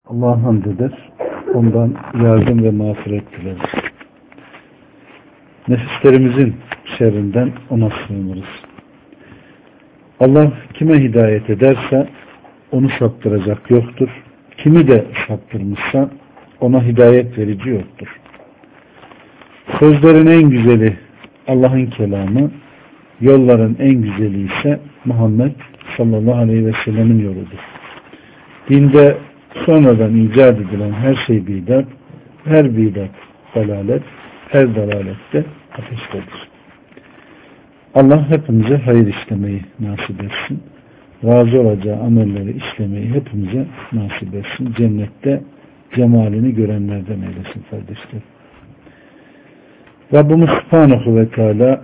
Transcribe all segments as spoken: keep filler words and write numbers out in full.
Allah'a hamd eder. Ondan yardım ve mağfiret dileriz. Nefislerimizin şerrinden ona sığınırız. Allah kime hidayet ederse onu saptıracak yoktur. Kimi de saptırmışsa ona hidayet verici yoktur. Sözlerin en güzeli Allah'ın kelamı, yolların en güzeli ise Muhammed sallallahu aleyhi ve sellemin yoludur. Dinde sonradan icat edilen her şey bidat, her bidat dalalet, her dalalette ateştedir. Allah hepimize hayır işlemeyi nasip etsin. Razı olacağı amelleri işlemeyi hepimize nasip etsin. Cennette cemalini görenlerden eylesin kardeşler. Rabbimiz Subhanahu ve Teala,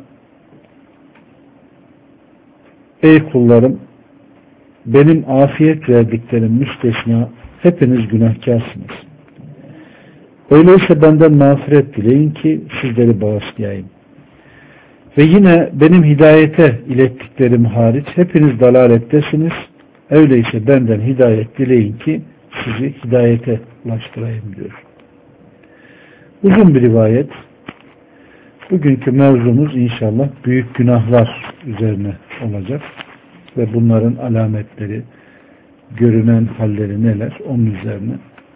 ey kullarım, benim afiyet verdiklerim müstesna hepiniz günahkarsınız. Öyleyse benden mağfiret dileyin ki sizleri bağışlayayım. Ve yine benim hidayete ilettiklerim hariç hepiniz dalalettesiniz. Öyleyse benden hidayet dileyin ki sizi hidayete ulaştırayım diyor. Uzun bir rivayet. Bugünkü mevzumuz inşallah büyük günahlar üzerine olacak. Ve bunların alametleri, görünen halleri neler onun üzerine.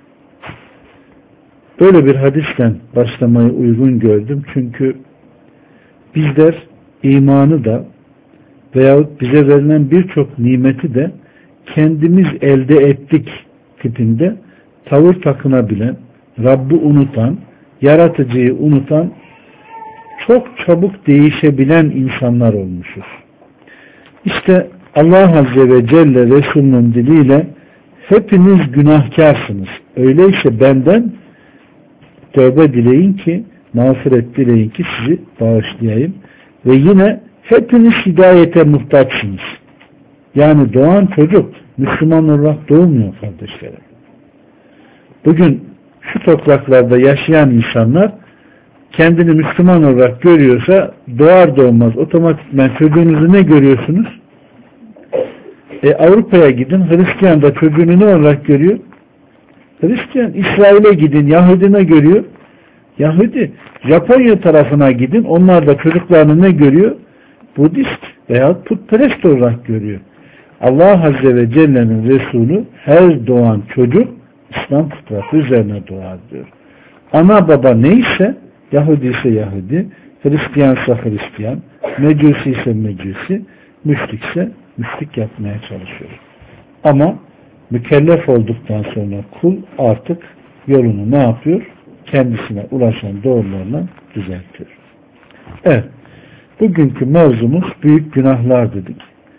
Böyle bir hadisten başlamayı uygun gördüm. Çünkü bizler imanı da veyahut bize verilen birçok nimeti de kendimiz elde ettik tipinde tavır takınabilen, Rabb'i unutan, yaratıcıyı unutan, çok çabuk değişebilen insanlar olmuşuz. İşte Allah Azze ve Celle Resulünün diliyle hepiniz günahkarsınız. Öyleyse benden tövbe dileyin ki, mağfiret dileyin ki sizi bağışlayayım. Ve yine hepiniz hidayete muhtaçsınız. Yani doğan çocuk Müslüman olarak doğmuyor kardeşlerim. Bugün şu topraklarda yaşayan insanlar kendini Müslüman olarak görüyorsa doğar doğmaz otomatikman çocuğunuzu ne görüyorsunuz? E, Avrupa'ya gidin, Hristiyan da çocuğunu ne olarak görüyor? Hristiyan. İsrail'e gidin, Yahudi ne görüyor? Yahudi. Japonya tarafına gidin, onlar da çocuklarını ne görüyor? Budist veya putperest olarak görüyor. Allah Azze ve Celle'nin Resulü her doğan çocuk İslam fıtratı üzerine doğar diyor. Ana baba neyse, Yahudi ise Yahudi, Hristiyan ise Hristiyan, Mecusi ise Mecusi, müşrik ise müşrik yapmaya çalışıyor. Ama mükellef olduktan sonra kul artık yolunu ne yapıyor? Kendisine ulaşan doğrularla düzeltiyor. Evet. Bugünkü mevzumuz büyük günahlar dedik.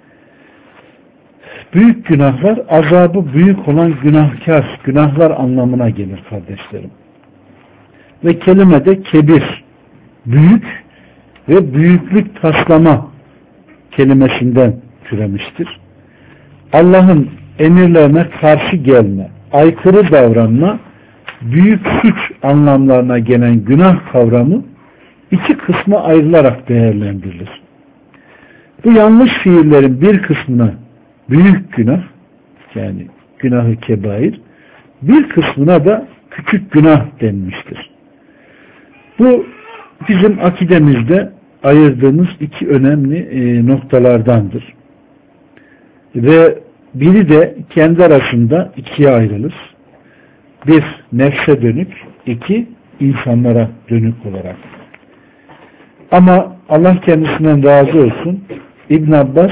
Büyük günahlar azabı büyük olan günahkar, günahlar anlamına gelir kardeşlerim. Ve kelimede kebir, büyük ve büyüklük taslama kelimesinden türemiştir. Allah'ın emirlerine karşı gelme, aykırı davranma, büyük suç anlamlarına gelen günah kavramı iki kısma ayrılarak değerlendirilir. Bu yanlış fiillerin bir kısmına büyük günah, yani günahı kebair, bir kısmına da küçük günah denmiştir. Bu bizim akidemizde ayırdığımız iki önemli e, noktalardandır. Ve biri de kendi arasında ikiye ayrılır. Bir, nefse dönük, iki, insanlara dönük olarak. Ama Allah kendisinden razı olsun, İbn Abbas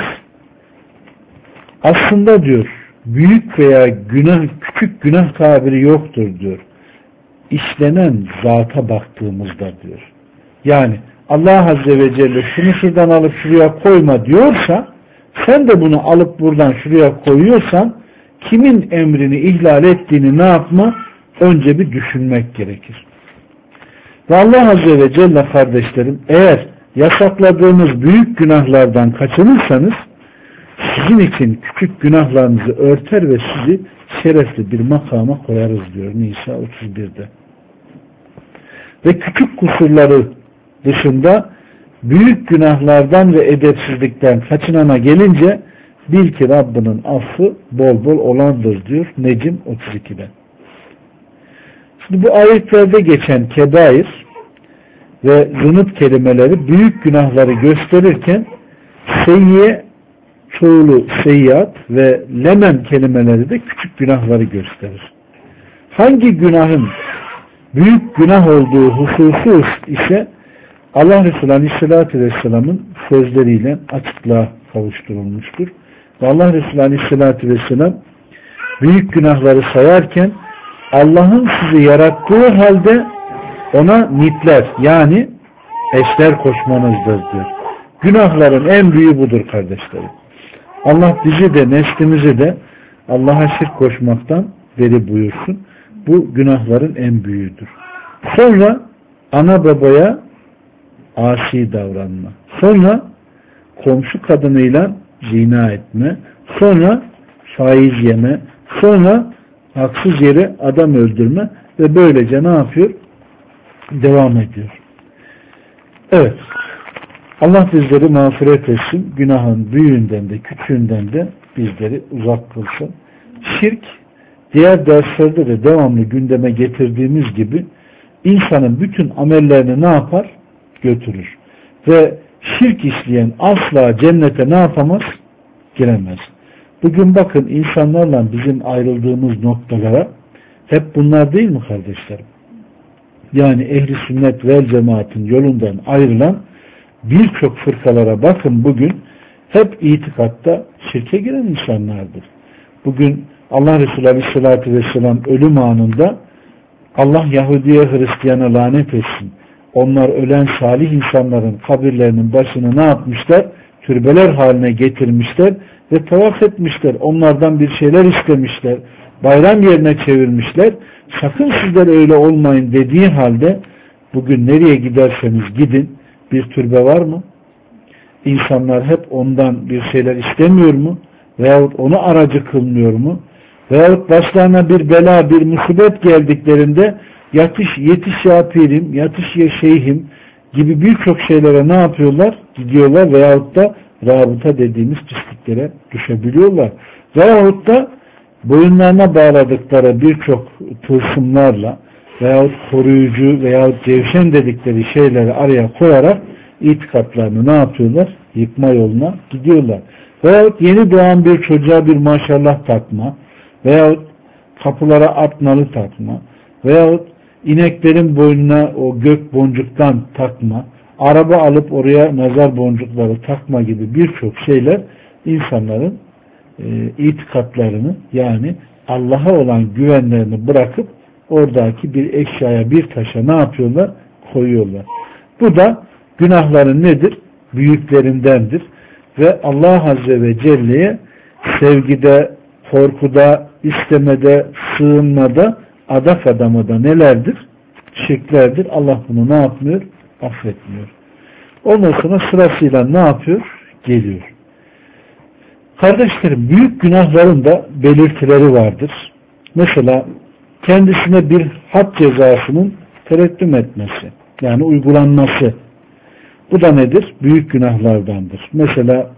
aslında diyor, büyük veya günah, küçük günah tabiri yoktur diyor. İşlenen zata baktığımızda diyor. Yani Allah Azze ve Celle şunu şuradan alıp şuraya koyma diyorsa, sen de bunu alıp buradan şuraya koyuyorsan, kimin emrini ihlal ettiğini ne yapma? Önce bir düşünmek gerekir. Ve Allah Azze ve Celle kardeşlerim, eğer yasakladığınız büyük günahlardan kaçınırsanız, sizin için küçük günahlarınızı örter ve sizi şerefli bir makama koyarız diyor Nisa otuz birde. Ve küçük kusurları dışında büyük günahlardan ve edepsizlikten kaçınana gelince bil ki Rabbinin affı bol bol olandır diyor Necim otuz ikide. Şimdi bu ayetlerde geçen kebair ve zınıf kelimeleri büyük günahları gösterirken seyyiye çoğulu seyyiat ve lemem kelimeleri de küçük günahları gösterir. Hangi günahın büyük günah olduğu hususu ise Allah Resulü Aleyhisselatü Vesselam'ın sözleriyle açıklığa kavuşturulmuştur. Ve Allah Resulü Aleyhisselatü Vesselam büyük günahları sayarken Allah'ın sizi yarattığı halde ona nitler yani eşler koşmanızdır diyor. Günahların en büyüğü budur kardeşlerim. Allah bizi de neslimizi de Allah'a şirk koşmaktan beri buyursun. Bu günahların en büyüğüdür. Sonra ana babaya asi davranma. Sonra komşu kadınıyla zina etme. Sonra faiz yeme. Sonra haksız yere adam öldürme ve böylece ne yapıyor? Devam ediyor. Evet. Allah bizleri mağfiret etsin. Günahın büyüğünden de küçüğünden de bizleri uzak kılsın. Şirk diğer derslerde de devamlı gündeme getirdiğimiz gibi insanın bütün amellerini ne yapar? Götürür. Ve şirk işleyen asla cennete ne yapamaz? Giremez. Bugün bakın insanlarla bizim ayrıldığımız noktalara hep bunlar değil mi kardeşlerim? Yani ehli sünnet vel cemaatin yolundan ayrılan birçok fırkalara bakın bugün hep itikatta şirke giren insanlardır. Bugün Allah Resulü Aleyhisselatü Vesselam ölüm anında Allah Yahudi'ye Hristiyan'a lanet etsin. Onlar ölen salih insanların kabirlerinin başını ne yapmışlar? Türbeler haline getirmişler ve tavaf etmişler. Onlardan bir şeyler istemişler. Bayram yerine çevirmişler. Sakın sizler öyle olmayın dediği halde bugün nereye giderseniz gidin bir türbe var mı? İnsanlar hep ondan bir şeyler istemiyor mu? Veyahut onu aracı kılmıyor mu? Veyahut başlarına bir bela, bir musibet geldiklerinde yatış, yetiş ya pirim, yatış ya şeyhim gibi birçok şeylere ne yapıyorlar? Gidiyorlar veyahut da rabıta dediğimiz pisliklere düşebiliyorlar. Veyahut da boyunlarına bağladıkları birçok tılsımlarla veyahut koruyucu veyahut cevşen dedikleri şeyleri araya koyarak itikatlarını ne yapıyorlar? Yıkma yoluna gidiyorlar. Veyahut yeni doğan bir çocuğa bir maşallah takma veyahut kapılara at nalı takma veyahut ineklerin boynuna o gök boncuktan takma, araba alıp oraya nazar boncukları takma gibi birçok şeyler insanların e, itikatlarını yani Allah'a olan güvenlerini bırakıp oradaki bir eşyaya bir taşa ne yapıyorlar? Koyuyorlar. Bu da günahların nedir? Büyüklerindendir. Ve Allah Azze ve Celle'ye sevgide, korkuda, istemede, sığınmada, adak adamada nelerdir? Şirklerdir. Allah bunu ne yapmıyor? Affetmiyor. Ondan sonra sırasıyla ne yapıyor? Geliyor. Kardeşlerim, büyük günahların da belirtileri vardır. Mesela kendisine bir had cezasının tereddüm etmesi. Yani uygulanması. Bu da nedir? Büyük günahlardandır. Mesela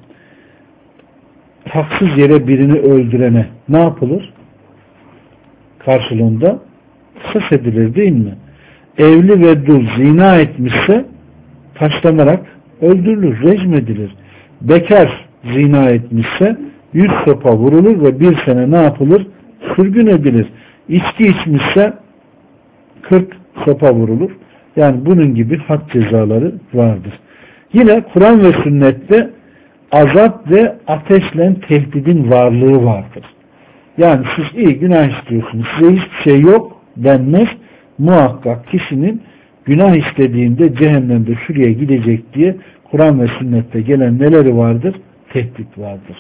haksız yere birini öldürene ne yapılır? Karşılığında kısas edilir değil mi? Evli ve dul zina etmişse taşlanarak öldürülür, rejim edilir. Bekar zina etmişse yüz sopa vurulur ve bir sene ne yapılır? Sürgün edilir. İçki içmişse kırk sopa vurulur. Yani bunun gibi had cezaları vardır. Yine Kur'an ve sünnette azap ve ateşle tehdidin varlığı vardır. Yani siz iyi günah işliyorsunuz, size hiçbir şey yok denmez. Muhakkak kişinin günah işlediğinde cehennemde şuraya gidecek diye Kur'an ve sünnette gelen neleri vardır? Tehdit vardır.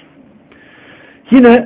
Yine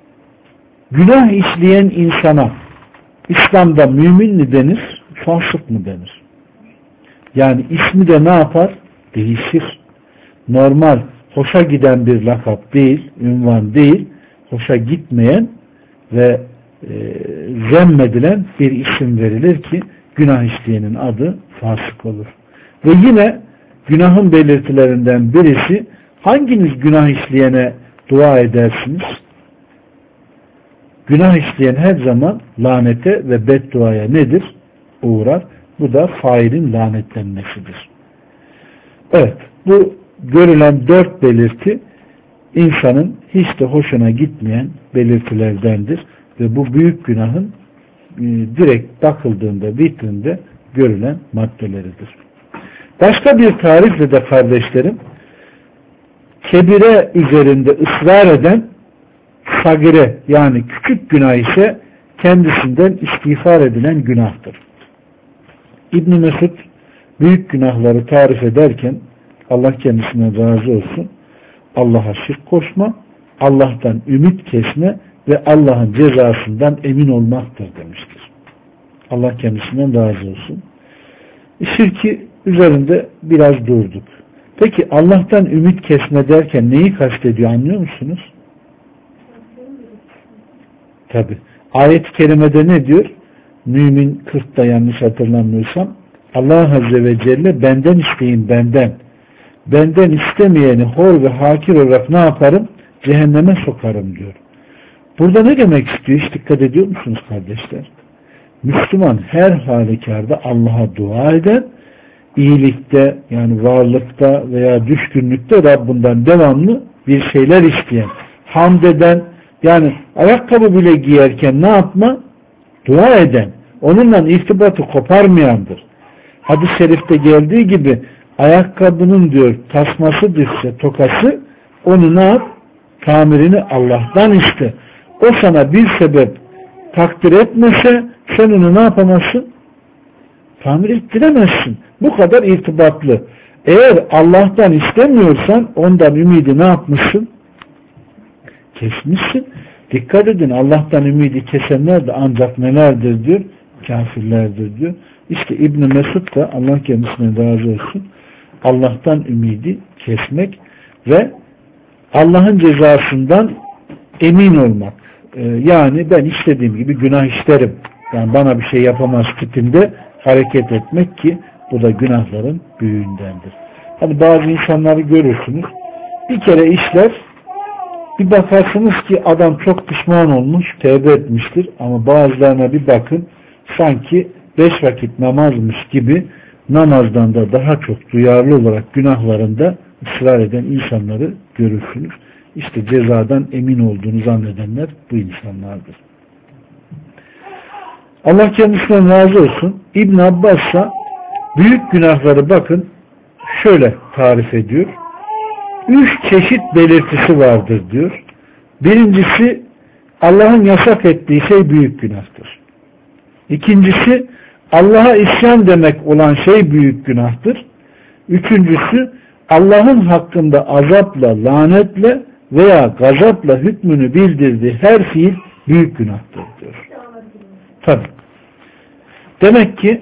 günah işleyen insana İslam'da mümin mi denir, fasık mı denir? Yani ismi de ne yapar? Değişir. Normal, hoşa giden bir lakap değil, ünvan değil, hoşa gitmeyen ve e, zemmedilen bir isim verilir ki günah işleyenin adı fasık olur. Ve yine günahın belirtilerinden birisi hanginiz günah işleyene dua edersiniz? Günah işleyen her zaman lanete ve bedduaya nedir? Uğrar. Bu da failin lanetlenmesidir. Evet, bu görülen dört belirti insanın hiç de hoşuna gitmeyen belirtilerdendir ve bu büyük günahın e, direkt bakıldığında vitrinde görülen maddeleridir. Başka bir tarifle de kardeşlerim, kebire üzerinde ısrar eden sagire, yani küçük günah ise kendisinden istiğfar edilen günahtır. İbn Mesud büyük günahları tarif ederken, Allah kendisinden razı olsun, Allah'a şirk koşma, Allah'tan ümit kesme ve Allah'ın cezasından emin olmaktır demiştir. Allah kendisinden razı olsun. Şirki üzerinde biraz durduk. Peki Allah'tan ümit kesme derken neyi kastediyor, anlıyor musunuz? Tabi. Ayet-i kerimede ne diyor? Mümin kırkta yanlış hatırlamıyorsam, Allah Azze ve Celle benden isteyin benden. Benden istemeyeni hor ve hakir olarak ne yaparım? Cehenneme sokarım diyor. Burada ne demek istiyor? Hiç dikkat ediyor musunuz kardeşler? Müslüman her halükarda Allah'a dua eden, iyilikte yani varlıkta veya düşkünlükte Rabbinden devamlı bir şeyler isteyen, hamd eden, yani ayakkabı bile giyerken ne yapma? Dua eden, onunla irtibatı koparmayandır. Hadis-i şerifte geldiği gibi ayakkabının diyor tasması düşse tokası, onu ne yap? Tamirini Allah'tan iste. O sana bir sebep takdir etmese sen onu ne yapamazsın? Tamir ettiremezsin. Bu kadar irtibatlı. Eğer Allah'tan istemiyorsan ondan ümidi ne yapmışsın? Kesmişsin. Dikkat edin, Allah'tan ümidi kesenler de ancak nelerdir diyor? Kafirlerdir diyor. İşte İbn Mesud da Allah kendisine razı olsun, Allah'tan ümidi kesmek ve Allah'ın cezasından emin olmak. Ee, yani ben istediğim gibi günah işlerim, yani bana bir şey yapamaz tipinde hareket etmek ki bu da günahların büyüğündendir. Hani bazı insanları görürsünüz, bir kere işler, bir bakarsınız ki adam çok pişman olmuş, tevbe etmiştir, ama bazılarına bir bakın sanki beş vakit namazmış gibi namazdan da daha çok duyarlı olarak günahlarında ısrar eden insanları görürsünüz. İşte cezadan emin olduğunu zannedenler bu insanlardır. Allah kendisinden razı olsun. İbn Abbas ise büyük günahları bakın şöyle tarif ediyor. Üç çeşit belirtisi vardır diyor. Birincisi, Allah'ın yasak ettiği şey büyük günahtır. İkincisi, Allah'a isyan demek olan şey büyük günahtır. Üçüncüsü, Allah'ın hakkında azapla, lanetle veya gazapla hükmünü bildirdiği her fiil büyük günahtır diyor. Tabii. Demek ki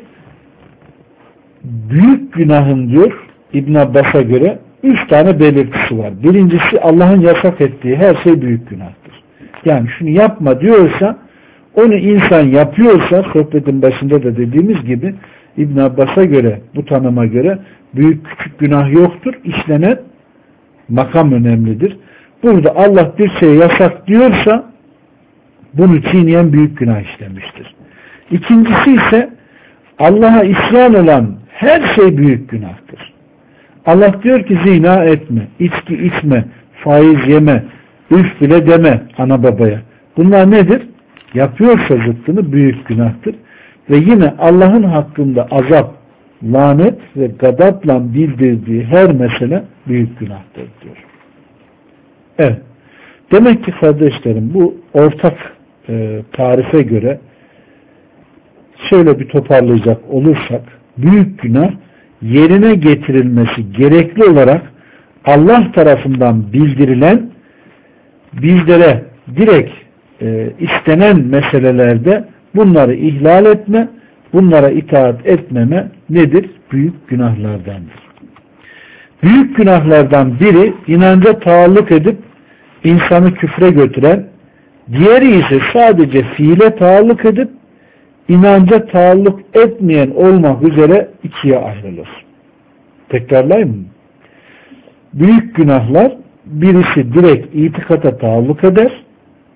büyük günahın diyor İbn Abbas'a göre üç tane belirtisi var. Birincisi, Allah'ın yasak ettiği her şey büyük günahtır. Yani şunu yapma diyorsa, onu insan yapıyorsa, sohbetin başında da dediğimiz gibi İbn Abbas'a göre, bu tanıma göre büyük küçük günah yoktur. İşlenen makam önemlidir. Burada Allah bir şey yasak diyorsa bunu çiğneyen büyük günah işlemiştir. İkincisi ise Allah'a isyan olan her şey büyük günahtır. Allah diyor ki zina etme, içki içme, faiz yeme, üf bile deme ana babaya. Bunlar nedir? Yapıyorsa zıttını büyük günahtır. Ve yine Allah'ın hakkında azap, lanet ve gadapla bildirdiği her mesele büyük günahtır diyor. Evet. Demek ki kardeşlerim, bu ortak e, tarife göre şöyle bir toparlayacak olursak, büyük günah yerine getirilmesi gerekli olarak Allah tarafından bildirilen, bizlere direkt e, istenen meselelerde bunları ihlal etme, bunlara itaat etmeme nedir? Büyük günahlardandır. Büyük günahlardan biri inanca taalluk edip insanı küfre götüren, diğeri ise sadece fiile taalluk edip inanca taalluk etmeyen olmak üzere ikiye ayrılır. Tekrarlayayım mı? Büyük günahlar birisi direkt itikata taalluk eder,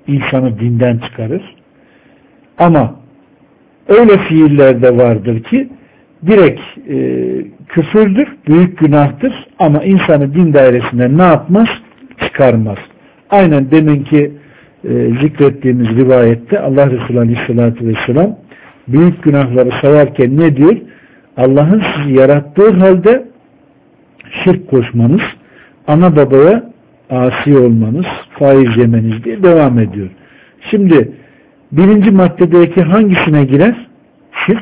insanı dinden çıkarır. Ama öyle fiiller de vardır ki direkt e, küfürdür, büyük günahtır ama insanı din dairesinden ne yapmaz? Çıkarmaz. Aynen deminki e, zikrettiğimiz rivayette Allah Resulü Aleyhisselatü Vesselam büyük günahları sayarken ne diyor? Allah'ın sizi yarattığı halde şirk koşmanız, ana babaya asi olmanız, faiz yemeniz diye devam ediyor. Şimdi birinci maddedeki hangisine girer? Şirk.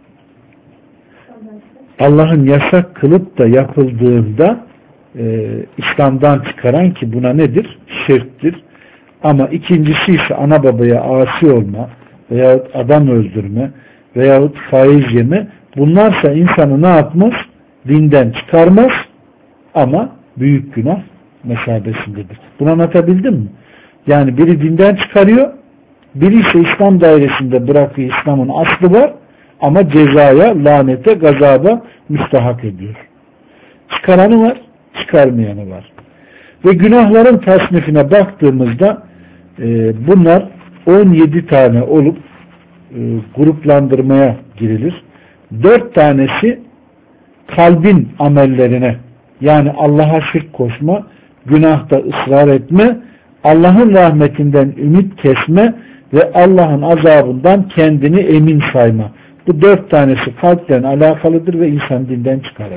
Allah'ın yasak kılıp da yapıldığında e, İslam'dan çıkaran ki buna nedir? Şirktir. Ama ikincisi ise ana babaya asi olma veyahut adam öldürme veyahut faiz yeme, bunlarsa insanı ne yapmaz? Dinden çıkarmaz ama büyük günah mesabesindedir. Bunu anlatabildim mi? Yani biri dinden çıkarıyor, biri ise İslam dairesinde bırakıyor, İslam'ın aslı var ama cezaya, lanete, gazaba müstahak ediyor. Çıkaranı var, çıkarmayanı var. Ve günahların tasnifine baktığımızda e, bunlar on yedi tane olup e, gruplandırmaya girilir. dört tanesi kalbin amellerine, yani Allah'a şirk koşma, günahta ısrar etme, Allah'ın rahmetinden ümit kesme ve Allah'ın azabından kendini emin sayma. Bu dört tanesi kalpten alakalıdır ve insan dinden çıkarır.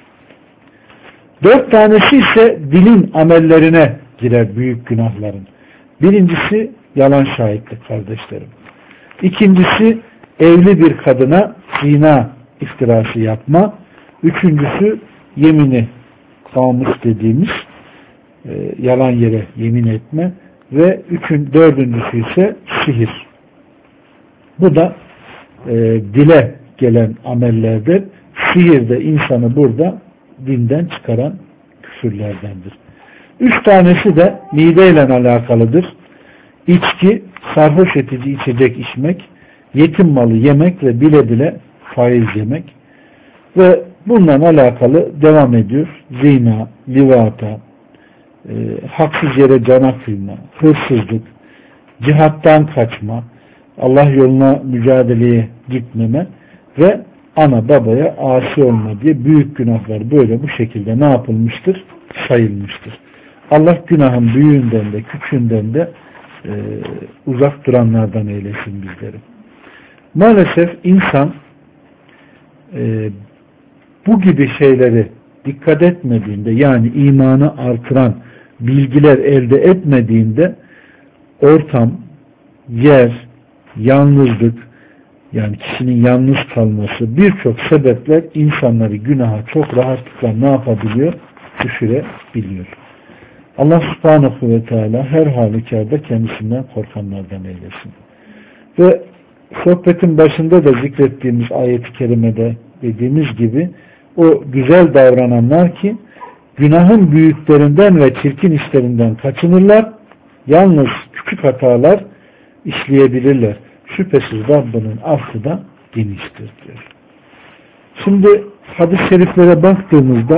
Dört tanesi ise dilin amellerine girer büyük günahların. Birincisi yalan şahitlik kardeşlerim. İkincisi evli bir kadına zina iftirası yapma. Üçüncüsü yemini kamus dediğimiz e, yalan yere yemin etme ve üçün, dördüncüsü ise sihir. Bu da e, dile gelen amellerdir. Sihir de insanı burada dinden çıkaran küfürlerdendir. Üç tanesi de mideyle alakalıdır. İçki, sarhoş edici içecek içmek, yetim malı yemek ve bile bile faiz yemek ve bununla alakalı devam ediyor. Zina, livata, e, haksız yere cana kıyma, hırsızlık, cihattan kaçma, Allah yoluna mücadeleye gitmeme ve ana babaya asi olma diye büyük günahlar böyle bu şekilde ne yapılmıştır? Sayılmıştır. Allah günahın büyüğünden de küçüğünden de e, uzak duranlardan eylesin bizleri. Maalesef insan e, bu gibi şeyleri dikkat etmediğinde, yani imanı artıran bilgiler elde etmediğinde ortam, yer, yalnızlık, yani kişinin yalnız kalması, birçok sebepler insanları günaha çok rahatlıkla ne yapabiliyor? Düşürebiliyor. Allah subhanahu ve teala her halükarda kendisinden korkanlardan eylesin. Ve sohbetin başında da zikrettiğimiz ayet-i kerimede dediğimiz gibi o güzel davrananlar ki günahın büyüklerinden ve çirkin işlerinden kaçınırlar, yalnız küçük hatalar işleyebilirler. Şüphesiz Rabbinin affı da geniştir diyor. Şimdi hadis-i şeriflere baktığımızda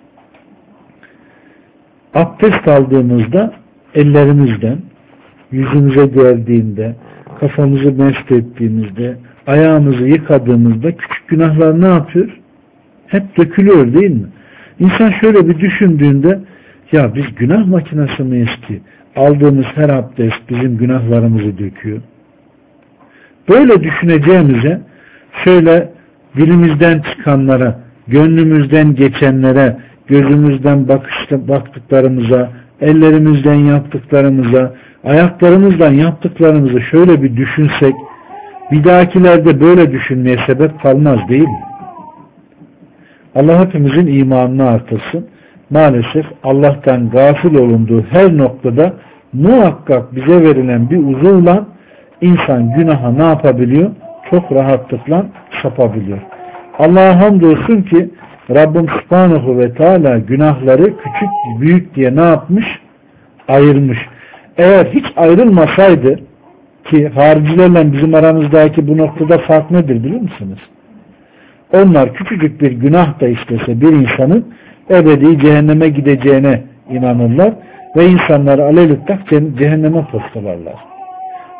abdest aldığımızda ellerimizden, yüzümüze geldiğinde, kafamızı mesth ettiğimizde, ayağımızı yıkadığımızda küçük günahlar ne yapıyor? Hep dökülüyor değil mi? İnsan şöyle bir düşündüğünde, ya biz günah makinesi miyiz ki aldığımız her abdest bizim günahlarımızı döküyor? Böyle düşüneceğimize şöyle dilimizden çıkanlara, gönlümüzden geçenlere, gözümüzden bakışta, baktıklarımıza, ellerimizden yaptıklarımıza, ayaklarımızdan yaptıklarımızı şöyle bir düşünsek, bir dahakilerde böyle düşünmeye sebep kalmaz değil mi? Allah hepimizin imanını artırsın. Maalesef Allah'tan gafil olunduğu her noktada muhakkak bize verilen bir uzuvla insan günaha ne yapabiliyor? Çok rahatlıkla sapabiliyor. Allah'a hamdolsun ki Rabbim Subhanahu ve Teala günahları küçük büyük diye ne yapmış? Ayırmış. Eğer hiç ayrılmasaydı, ki haricilerle bizim aramızdaki bu noktada fark nedir biliyor musunuz? Onlar küçücük bir günah da işlese bir insanın ebedi cehenneme gideceğine inanırlar ve insanları alelüttak cehenneme postalarlar.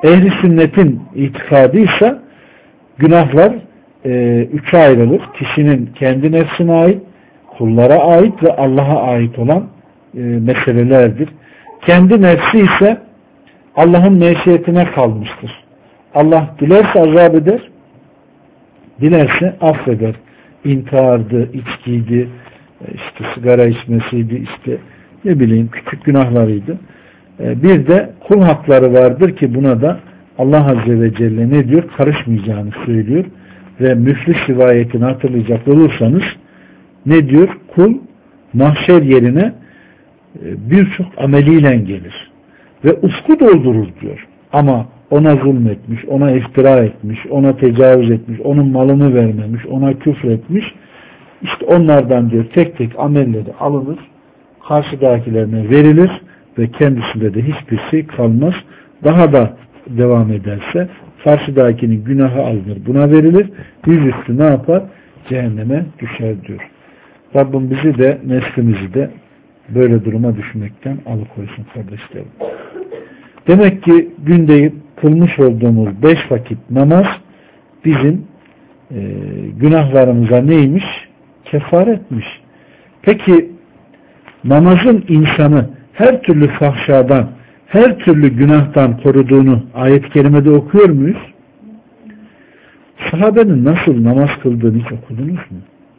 Ehli sünnetin itikadıysa günahlar e, üçe ayrılır. Kişinin kendi nefsine ait, kullara ait ve Allah'a ait olan e, meselelerdir. Kendi nefsi ise Allah'ın meşiyetine kalmıştır. Allah dilerse azap eder, dilerse affeder. İntihardı, içkiydi, işte sigara içmesiydi, işte ne bileyim küçük günahlarıydı. Bir de kul hakları vardır ki buna da Allah Azze ve Celle ne diyor? Karışmayacağını söylüyor. Ve müflis rivayetini hatırlayacak olursanız ne diyor? Kul mahşer yerine birçok ameliyle gelir. Ve ufku doldurur diyor. Ama ona zulmetmiş, ona iftira etmiş, ona tecavüz etmiş, onun malını vermemiş, ona küfretmiş. İşte onlardan diyor tek tek amelleri alınır, karşıdakilerine verilir ve kendisinde de hiçbir şey kalmaz. Daha da devam ederse karşıdakinin günahı alınır, buna verilir. Yüzüstü ne yapar? Cehenneme düşer diyor. Rabbim bizi de neslimizi de böyle duruma düşmekten alıkoysun kardeşlerim. Demek ki günde kılmış olduğumuz beş vakit namaz bizim e, günahlarımıza neymiş? Kefaretmiş. Peki namazın insanı her türlü fahşadan, her türlü günahtan koruduğunu ayet-i kerimede okuyor muyuz? Sahabenin nasıl namaz kıldığını hiç okudunuz mu?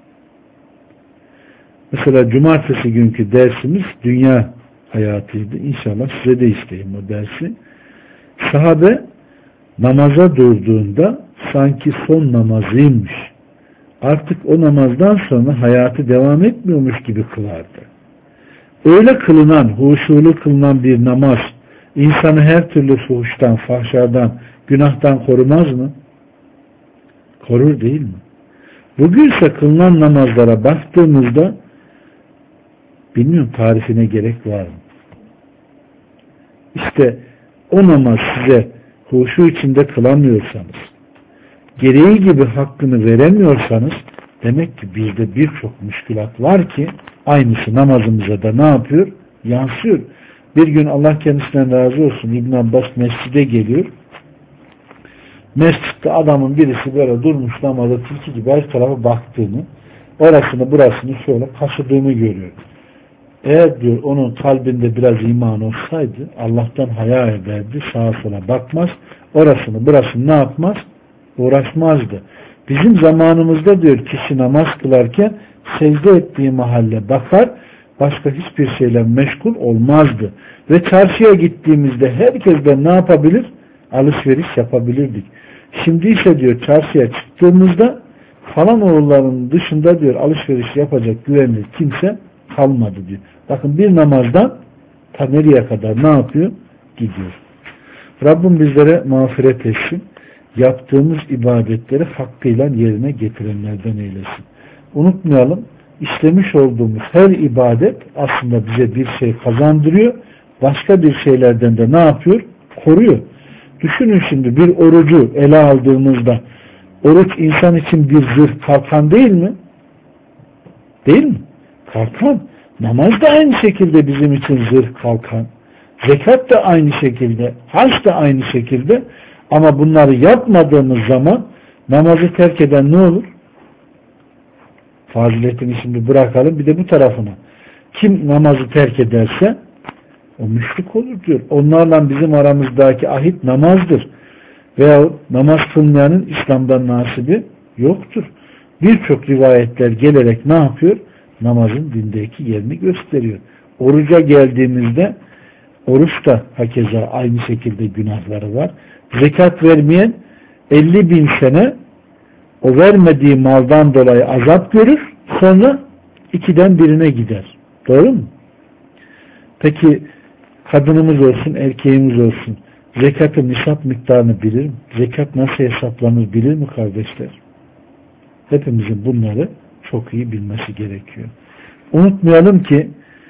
Mesela cumartesi günkü dersimiz dünya hayatıydı. İnşallah size de isteyeyim o dersi. Sahabe namaza durduğunda sanki son namazıymış. Artık o namazdan sonra hayatı devam etmiyormuş gibi kılardı. Öyle kılınan, huşulu kılınan bir namaz insanı her türlü fuhuştan, fahşadan, günahtan korumaz mı? Korur değil mi? Bugünse kılınan namazlara baktığımızda bilmiyorum tarifine gerek var mı? İşte o namaz size huşu içinde kılamıyorsanız, gereği gibi hakkını veremiyorsanız demek ki bizde birçok müşkülat var ki aynısı namazımıza da ne yapıyor? Yansıyor. Bir gün Allah kendisinden razı olsun İbn Abbas mescide geliyor. Mescitte adamın birisi böyle durmuş namaza tilki gibi her tarafa baktığını, orasını burasını şöyle kaşıdığını görüyor. Eğer diyor onun kalbinde biraz iman olsaydı Allah'tan haya ederdi, sağa sola bakmaz, orasını burasını ne yapmaz? Uğraşmazdı. Bizim zamanımızda diyor kişi namaz kılarken secde ettiği mahalle bakar, başka hiçbir şeyle meşgul olmazdı. Ve çarşıya gittiğimizde herkesten ne yapabilir? Alışveriş yapabilirdik. Şimdi ise diyor çarşıya çıktığımızda falan oğulların dışında diyor alışveriş yapacak güvenilir kimse kalmadı diyor. Bakın bir namazdan ta nereye kadar ne yapıyor? Gidiyor. Rabbim bizlere mağfiret etsin. Yaptığımız ibadetleri hakkıyla yerine getirenlerden eylesin. Unutmayalım, işlemiş olduğumuz her ibadet aslında bize bir şey kazandırıyor. Başka bir şeylerden de ne yapıyor? Koruyor. Düşünün şimdi bir orucu ele aldığımızda oruç insan için bir zırh kalkan değil mi? Değil mi? Kalkan. Namaz da aynı şekilde bizim için zırh kalkan. Zekat da aynı şekilde. Hac da aynı şekilde. Ama bunları yapmadığımız zaman namazı terk eden ne olur? Faziletini şimdi bırakalım bir de bu tarafına. Kim namazı terk ederse o müşrik olur diyor. Onlarla bizim aramızdaki ahit namazdır. Veya namaz kılmayanın İslam'dan nasibi yoktur. Birçok rivayetler gelerek ne yapıyor? Namazın dindeki yerini gösteriyor. Oruca geldiğimizde oruç da hakeza aynı şekilde günahları var. Zekat vermeyen elli bin sene o vermediği maldan dolayı azap görür, sonra ikiden birine gider. Doğru mu? Peki kadınımız olsun, erkeğimiz olsun zekatın nisap miktarını bilir mi? Zekat nasıl hesaplanır bilir mi kardeşler? Hepimizin bunları çok iyi bilmesi gerekiyor. Unutmayalım ki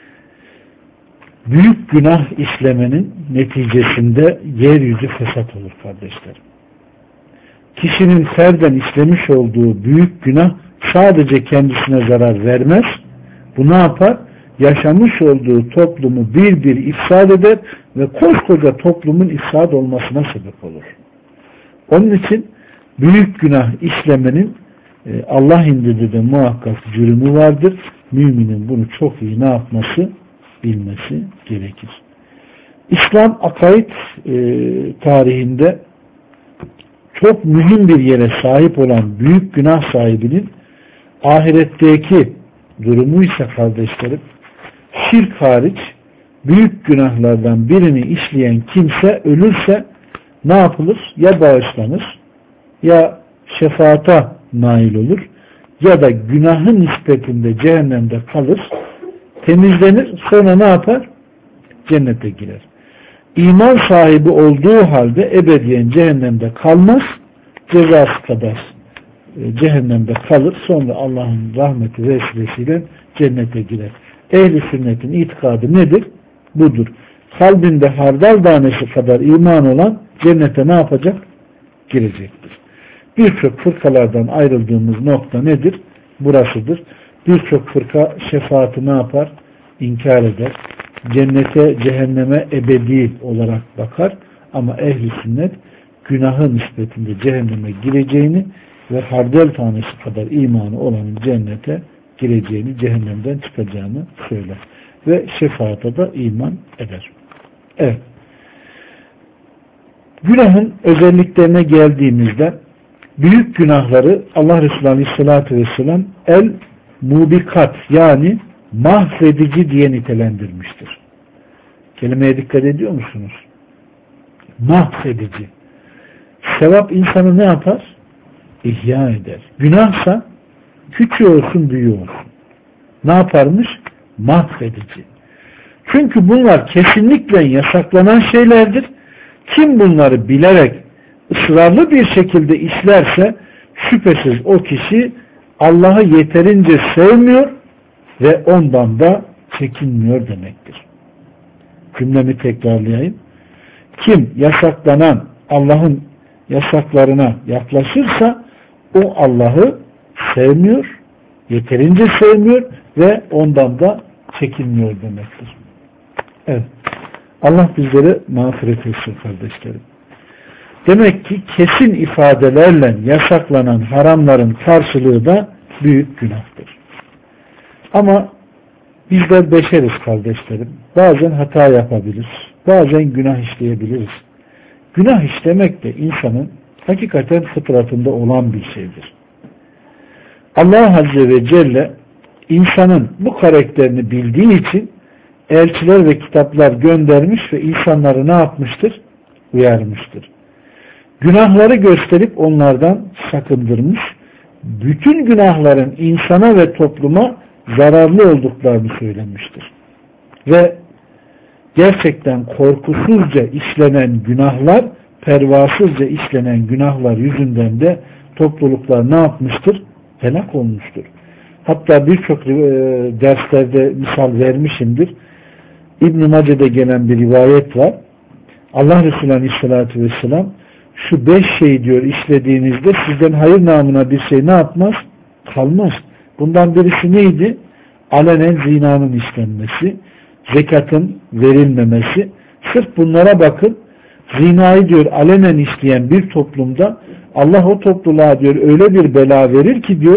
büyük günah işlemenin neticesinde yeryüzü fesat olur kardeşlerim. Kişinin ferden işlemiş olduğu büyük günah sadece kendisine zarar vermez. Bu ne yapar? yaşamış olduğu toplumu bir bir ifsad eder ve koskoca toplumun ifsad olmasına sebep olur. Onun için büyük günah işlemenin Allah indinde de muhakkak cürmü vardır. Müminin bunu çok iyi ne yapması, bilmesi gerekir. İslam akaid e, tarihinde çok mühim bir yere sahip olan büyük günah sahibinin ahiretteki durumu ise kardeşlerim, şirk hariç büyük günahlardan birini işleyen kimse ölürse ne yapılır? Ya bağışlanır, ya şefaata nail olur, ya da günahın nispetinde cehennemde kalır, temizlenir, sonra ne yapar? Cennete girer. İman sahibi olduğu halde ebediyen cehennemde kalmaz, cezası kadar cehennemde kalır, sonra Allah'ın rahmeti vesilesiyle cennete girer. Ehl-i sünnetin itikadı nedir? Budur. Kalbinde hardal tanesi kadar iman olan cennete ne yapacak? Girecektir. Birçok fırkalardan ayrıldığımız nokta nedir? Burasıdır. Birçok fırka şefaati ne yapar? İnkar eder. Cennete, cehenneme ebedi olarak bakar. Ama ehl-i sünnet günahın nispetinde cehenneme gireceğini ve hardal tanesi kadar imanı olanın cennete gireceğini, cehennemden çıkacağını söyler. Ve şefaata da iman eder. Evet. Günahın özelliklerine geldiğimizde büyük günahları Allah Resulü Aleyhisselatü Vesselam el mubikat yani mahvedici diye nitelendirmiştir. Kelimeye dikkat ediyor musunuz? Mahvedici. Sevap insanı ne yapar? İhya eder. Günahsa küçüğü olsun büyüğü olsun. Ne yaparmış? Mahvedici. Çünkü bunlar kesinlikle yasaklanan şeylerdir. Kim bunları bilerek ısrarlı bir şekilde işlerse şüphesiz o kişi Allah'ı yeterince sevmiyor ve ondan da çekinmiyor demektir. Cümlemi tekrarlayayım. Kim yasaklanan Allah'ın yasaklarına yaklaşırsa o Allah'ı sevmiyor, yeterince sevmiyor ve ondan da çekinmiyor demektir. Evet. Allah bizlere mağfiret etsin kardeşlerim. Demek ki kesin ifadelerle yasaklanan haramların karşılığı da büyük günahtır. Ama bizler beşeriz kardeşlerim. Bazen hata yapabilir. Bazen günah işleyebiliriz. Günah işlemek de insanın hakikaten fıtratında olan bir şeydir. Allah Azze ve Celle insanın bu karakterini bildiği için elçiler ve kitaplar göndermiş ve insanları ne yapmıştır? Uyarmıştır. Günahları gösterip onlardan sakındırmış. Bütün günahların insana ve topluma zararlı olduklarını söylemiştir. Ve gerçekten korkusuzca işlenen günahlar, pervasızca işlenen günahlar yüzünden de topluluklar ne yapmıştır? Helak olmuştur. Hatta birçok e, derslerde misal vermişimdir. İbn-i Mace'de gelen bir rivayet var. Allah Resulü Aleyhisselatü Vesselam şu beş şey diyor işlediğinizde sizden hayır namına bir şey ne yapmaz? Kalmaz. Bundan birisi neydi? Alenen zinanın işlenmesi, zekatın verilmemesi. Sırf bunlara bakın. Zinayı diyor alenen işleyen bir toplumda Allah o topluluğa diyor öyle bir bela verir ki diyor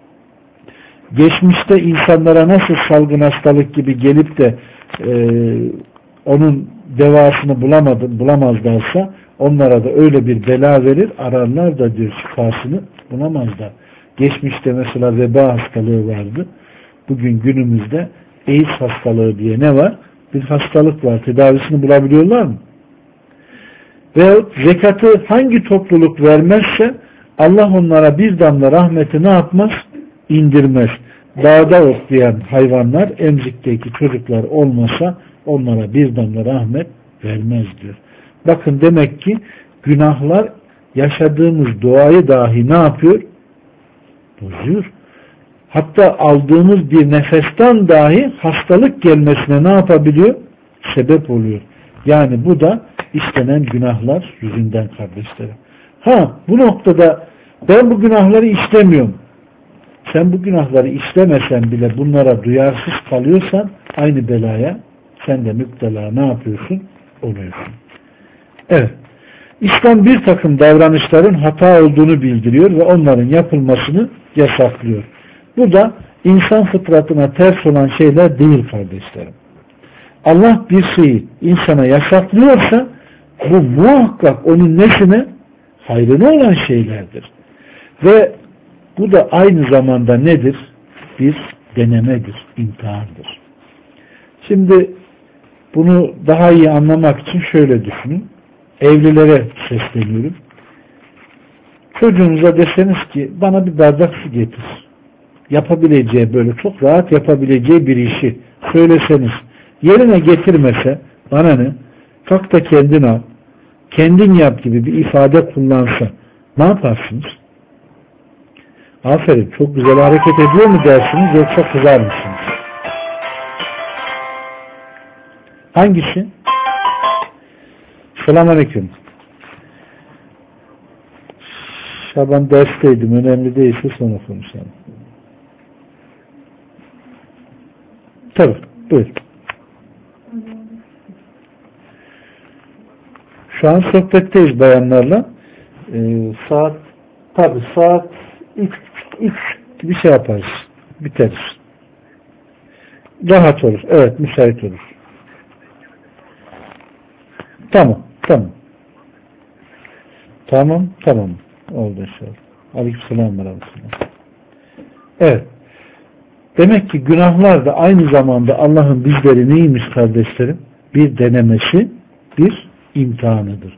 geçmişte insanlara nasıl salgın hastalık gibi gelip de e, onun devasını bulamadı, bulamazlarsa onlara da öyle bir bela verir, ararlar da diyor şifasını bulamazlar. Geçmişte mesela veba hastalığı vardı. Bugün günümüzde AIDS hastalığı diye ne var? Bir hastalık var. Tedavisini bulabiliyorlar mı? Veyahut zekatı hangi topluluk vermezse Allah onlara bir damla rahmeti ne yapmaz? İndirmez. Dağda otlayan hayvanlar, emzikteki çocuklar olmasa onlara bir damla rahmet vermez diyor. Bakın demek ki günahlar yaşadığımız doğayı dahi ne yapıyor? Bozuyor. Hatta aldığımız bir nefesten dahi hastalık gelmesine ne yapabiliyor? Sebep oluyor. Yani bu da işlenen günahlar yüzünden kardeşlerim. Ha bu noktada ben bu günahları işlemiyorum. sen bu günahları işlemesen bile bunlara duyarsız kalıyorsan aynı belaya sen de müptela ne yapıyorsun? Oluyorsun. Evet. İslam bir takım davranışların hata olduğunu bildiriyor ve onların yapılmasını yasaklıyor. Bu da insan fıtratına ters olan şeyler değil kardeşlerim. Allah bir şeyi insana yasaklıyorsa bu muhakkak onun nesine? Hayrına olan şeylerdir. Ve bu da aynı zamanda nedir? Bir denemedir, imtihandır. Şimdi bunu daha iyi anlamak için şöyle düşünün. Evlilere sesleniyorum. Çocuğunuza deseniz ki bana bir bardak su getir. Yapabileceği, böyle çok rahat yapabileceği bir işi söyleseniz, yerine getirmese bana ne? Kalk da kendin al, kendin yap gibi bir ifade kullansa ne yaparsınız? Aferin, çok güzel hareket ediyor mu dersiniz, yoksa kızar mısınız? Hangisi? Selamünaleyküm. Şaban dersteydim. Önemli değilse sonra konuşalım. Tabii. Buyur. Şu an sohbetteyiz bayanlarla. Ee, saat tabii saat üç, üç bir şey yaparız. Biteriz. Rahat olur. Evet, müsait olur. Tamam. Tamam. Tamam. Tamam. Oldu inşallah. Aleykümselam ve rahmetullah. Evet. Demek ki günahlar da aynı zamanda Allah'ın bizleri neymiş kardeşlerim? Bir denemesi, bir imtihanıdır.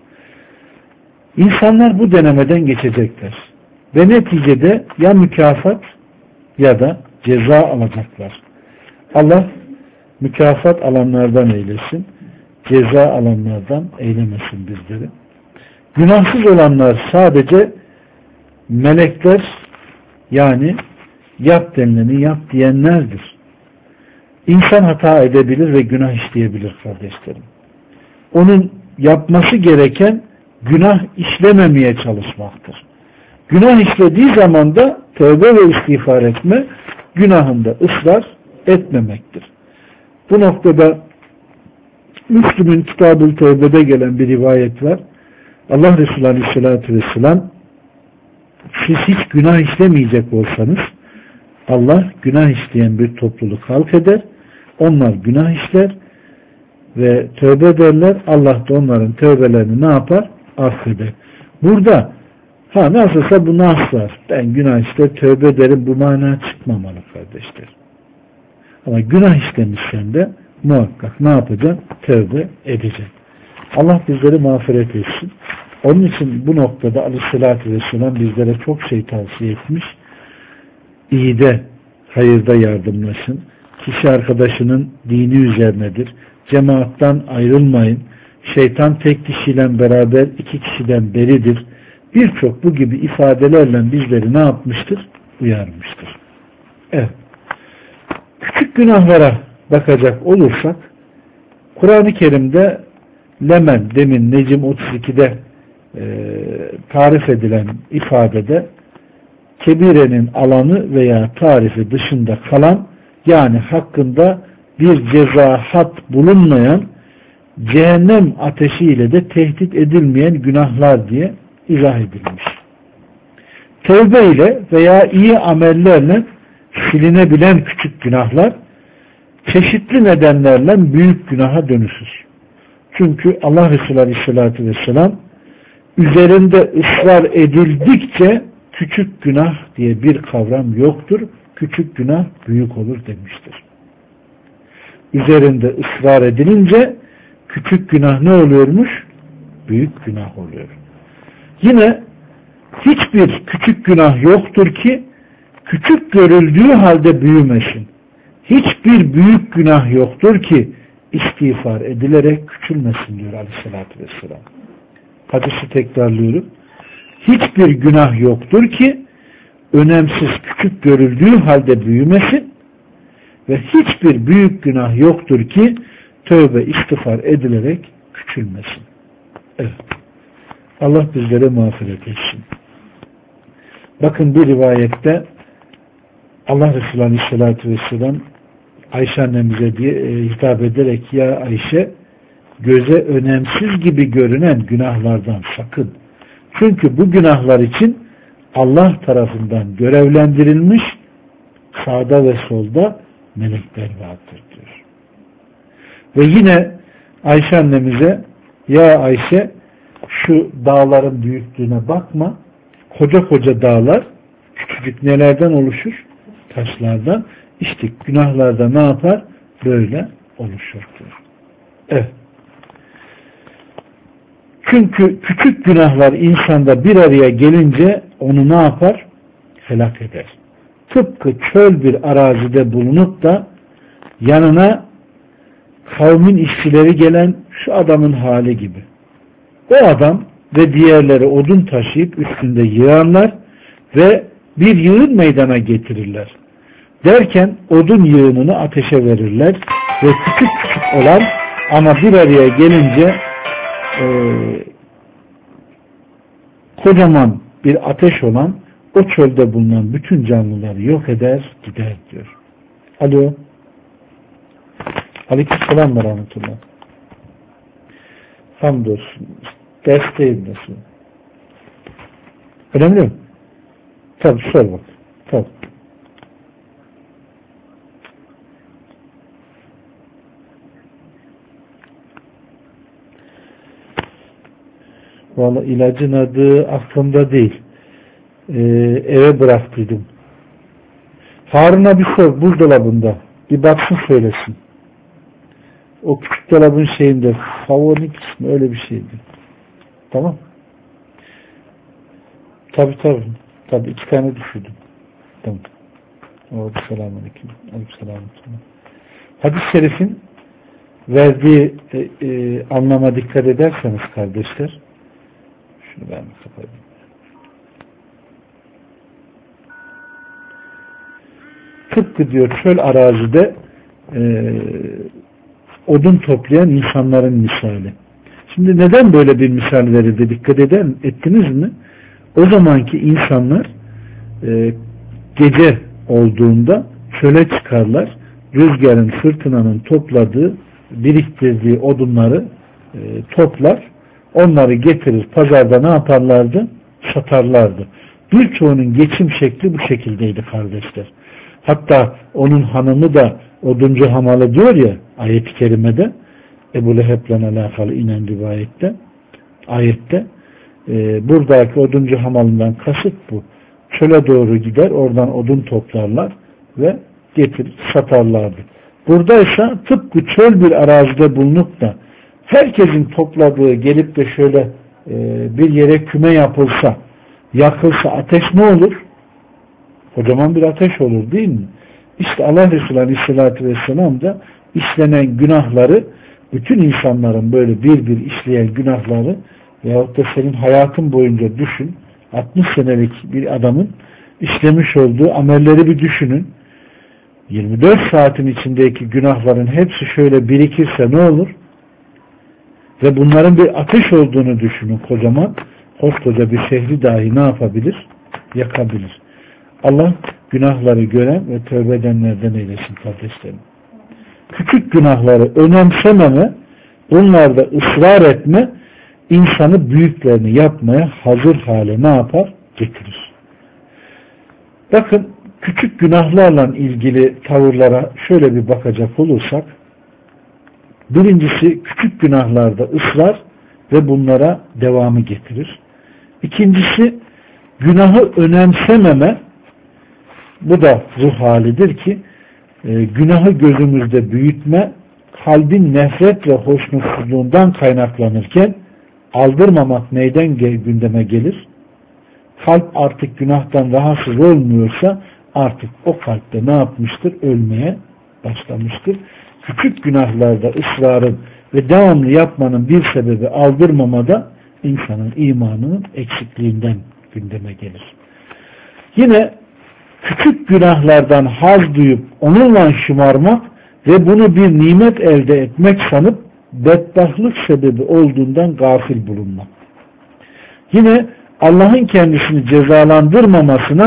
İnsanlar bu denemeden geçecekler. Ve neticede ya mükafat ya da ceza alacaklar. Allah mükafat alanlardan eylesin, ceza alanlardan eylemesin bizleri. Günahsız olanlar sadece melekler, yani yap denileni yap diyenlerdir. İnsan hata edebilir ve günah işleyebilir kardeşlerim. Onun yapması gereken günah işlememeye çalışmaktır. Günah işlediği zaman da tövbe ve istiğfar etme, günahında ısrar etmemektir. Bu noktada Müslüm'ün Kitab-ı Tevbe'de gelen bir rivayet var. Allah Resulü Aleyhisselatü Vesselam, siz hiç günah işlemeyecek olsanız Allah günah işleyen bir topluluk halk eder. Onlar günah işler ve tövbe ederler. Allah da onların tövbelerini ne yapar? Affeder. Burada ha nasılsa bu naslar. Ben günah işler tövbe ederim. Bu mana çıkmamalı kardeşler. Ama günah işlemişsen de muhakkak ne yapacaksın? Tövbe edeceksin. Allah bizleri mağfiret etsin. Onun için bu noktada Aleyhisselatü Vesselam bizlere çok şey tavsiye etmiş. İyide, hayırda yardımlaşın. Kişi arkadaşının dini üzerinedir. Cemaattan ayrılmayın. Şeytan tek kişiyle beraber iki kişiden beridir. Birçok bu gibi ifadelerle bizleri ne yapmıştır? Uyarmıştır. Evet. Küçük günahlara bakacak olursak, Kur'an-ı Kerim'de Lemen, demin Necim otuz ikide e, tarif edilen ifadede kebirenin alanı veya tarifi dışında kalan, yani hakkında bir ceza hat bulunmayan, cehennem ateşiyle de tehdit edilmeyen günahlar diye izah edilmiş. Tevbe ile veya iyi amellerle silinebilen küçük günahlar çeşitli nedenlerle büyük günaha dönüşür. Çünkü Allah Resulü Aleyhisselatü Vesselam üzerinde ısrar edildikçe küçük günah diye bir kavram yoktur. Küçük günah büyük olur demiştir. Üzerinde ısrar edilince küçük günah ne oluyormuş? Büyük günah oluyor. Yine hiçbir küçük günah yoktur ki küçük görüldüğü halde büyümesin. Hiçbir büyük günah yoktur ki istiğfar edilerek küçülmesin diyor Aleyhisselatü Vesselam. Hadisi tekrarlıyorum. Hiçbir günah yoktur ki önemsiz küçük görüldüğü halde büyümesin ve hiçbir büyük günah yoktur ki tövbe istiğfar edilerek küçülmesin. Evet. Allah bizlere mağfiret etsin. Bakın bir rivayette Allah Resulü Aleyhisselatü Vesselam Ayşe annemize diye, e, hitap ederek ya Ayşe, göze önemsiz gibi görünen günahlardan sakın. Çünkü bu günahlar için Allah tarafından görevlendirilmiş sağda ve solda melekler vardır diyor. Ve yine Ayşe annemize ya Ayşe, şu dağların büyüklüğüne bakma, koca koca dağlar küçücük nelerden oluşur? Taşlardan. İşte günahlarda ne yapar? Böyle oluşur diyor. Evet. Çünkü küçük günahlar insanda bir araya gelince onu ne yapar? Helak eder. Tıpkı çöl bir arazide bulunup da yanına kavmin işçileri gelen şu adamın hali gibi. O adam ve diğerleri odun taşıyıp üstünde yığarlar ve bir yığın meydana getirirler. Derken odun yığınını ateşe verirler ve küçük küçük olan ama bir araya gelince e, kocaman bir ateş olan o çölde bulunan bütün canlıları yok eder gider diyor. Alo. Aleykümselam ve rahmetullah. Hamdolsun. Dersteyim nasıl? Önemli mi? Tabii sor bak. Tabii. Vallahi ilacın adı aklımda değil. Ee, eve bıraktıydım. Harun'a bir sor buzdolabında. Bir baksın söylesin. O küçük dolabın şeyinde favori kısmı öyle bir şeydi. Tamam. Tabi tabi. Tabi iki tane düşürdüm. Tamam. Selamun aleyküm. Aleykümselam. Hadis-i şerifin verdiği e, e, anlama dikkat ederseniz kardeşler, şunu ben kapatayım. Tıpkı diyor çöl arazide e, odun toplayan insanların misali. Şimdi neden böyle bir misal verildi? Dikkat eder, ettiniz mi? O zamanki insanlar e, gece olduğunda çöle çıkarlar. Rüzgarın, fırtınanın topladığı, biriktirdiği odunları e, toplar. Onları getirir. Pazarda ne yaparlardı? Satarlardı. Birçoğunun geçim şekli bu şekildeydi kardeşler. Hatta onun hanımı da oduncu hamalı diyor ya ayet-i kerimede, Ebu Leheb'le alakalı inen rivayette, ayette e, buradaki oduncu hamalından kasıt bu. Çöle doğru gider, oradan odun toplarlar ve getirir satarlardı. Buradaysa tıpkı çöl bir arazide bulunup da herkesin topladığı gelip de şöyle e, bir yere küme yapılsa, yakılsa ateş ne olur? Kocaman bir ateş olur değil mi? İşte Allah Resulü Aleyhisselatü Vesselam da işlenen günahları, bütün insanların böyle bir bir işleyen günahları veyahut da senin hayatın boyunca düşün, altmış senelik bir adamın işlemiş olduğu amelleri bir düşünün. yirmi dört saatin içindeki günahların hepsi şöyle birikirse ne olur? Ve bunların bir ateş olduğunu düşünün kocaman. Koskoca bir şehri dahi ne yapabilir? Yakabilir. Allah günahları gören ve tövbe edenlerden eylesin kardeşlerim. Küçük günahları önemsememe, bunlarda ısrar etme, insanı büyüklerini yapmaya hazır hale ne yapar? Getirir. Bakın, küçük günahlarla ilgili tavırlara şöyle bir bakacak olursak, birincisi küçük günahlarda ısrar ve bunlara devamı getirir. İkincisi günahı önemsememe, bu da ruh halidir ki e, günahı gözümüzde büyütme, kalbin nefret ve hoşnutsuzluğundan kaynaklanırken aldırmamak neyden gündeme gelir? Kalp artık günahtan rahatsız olmuyorsa artık o kalpte ne yapmıştır? Ölmeye başlamıştır. Küçük günahlarda ısrarın ve devamlı yapmanın bir sebebi aldırmamada insanın imanının eksikliğinden gündeme gelir. Yine küçük günahlardan haz duyup onunla şımarmak ve bunu bir nimet elde etmek sanıp bedbahtlık sebebi olduğundan gafil bulunmak. Yine Allah'ın kendisini cezalandırmamasına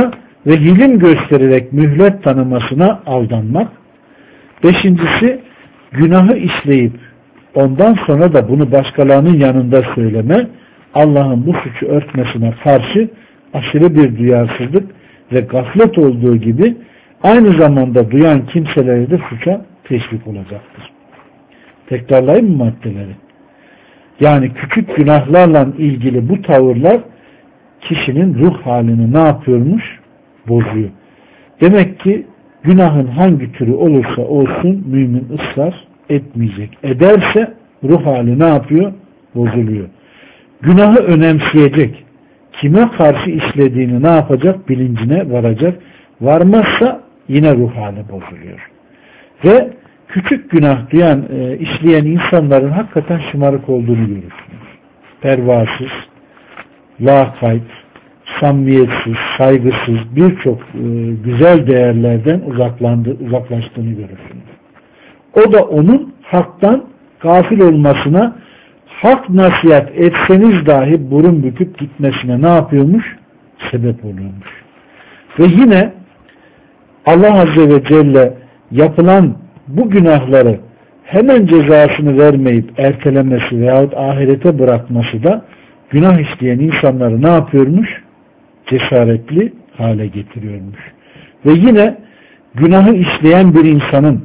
ve hilim göstererek mühlet tanımasına aldanmak. Beşincisi, günahı işleyip ondan sonra da bunu başkalarının yanında söyleme, Allah'ın bu suçu örtmesine karşı aşırı bir duyarsızlık ve gaflet olduğu gibi aynı zamanda duyan kimseleri de suça teşvik olacaktır. Tekrarlayayım mı maddeleri? Yani küçük günahlarla ilgili bu tavırlar kişinin ruh halini ne yapıyormuş? Bozuyor. Demek ki günahın hangi türü olursa olsun mümin ısrar etmeyecek. Ederse ruh hali ne yapıyor? Bozuluyor. Günahı önemseyecek. Kime karşı işlediğini ne yapacak? Bilincine varacak. Varmazsa yine ruh hali bozuluyor. Ve küçük günah duyan, e, işleyen insanların hakikaten şımarık olduğunu görürsünüz. Pervasız, lakayt, samimiyetsiz, saygısız, birçok e, güzel değerlerden uzaklandı, uzaklaştığını görürsünüz. O da onun haktan gafil olmasına, hak nasihat etseniz dahi burun büküp gitmesine ne yapıyormuş? Sebep oluyormuş. Ve yine Allah Azze ve Celle yapılan bu günahları hemen cezasını vermeyip ertelemesi veyahut ahirete bırakması da günah işleyen insanları ne yapıyormuş? Cesaretli hale getiriyormuş. Ve yine günahı işleyen bir insanın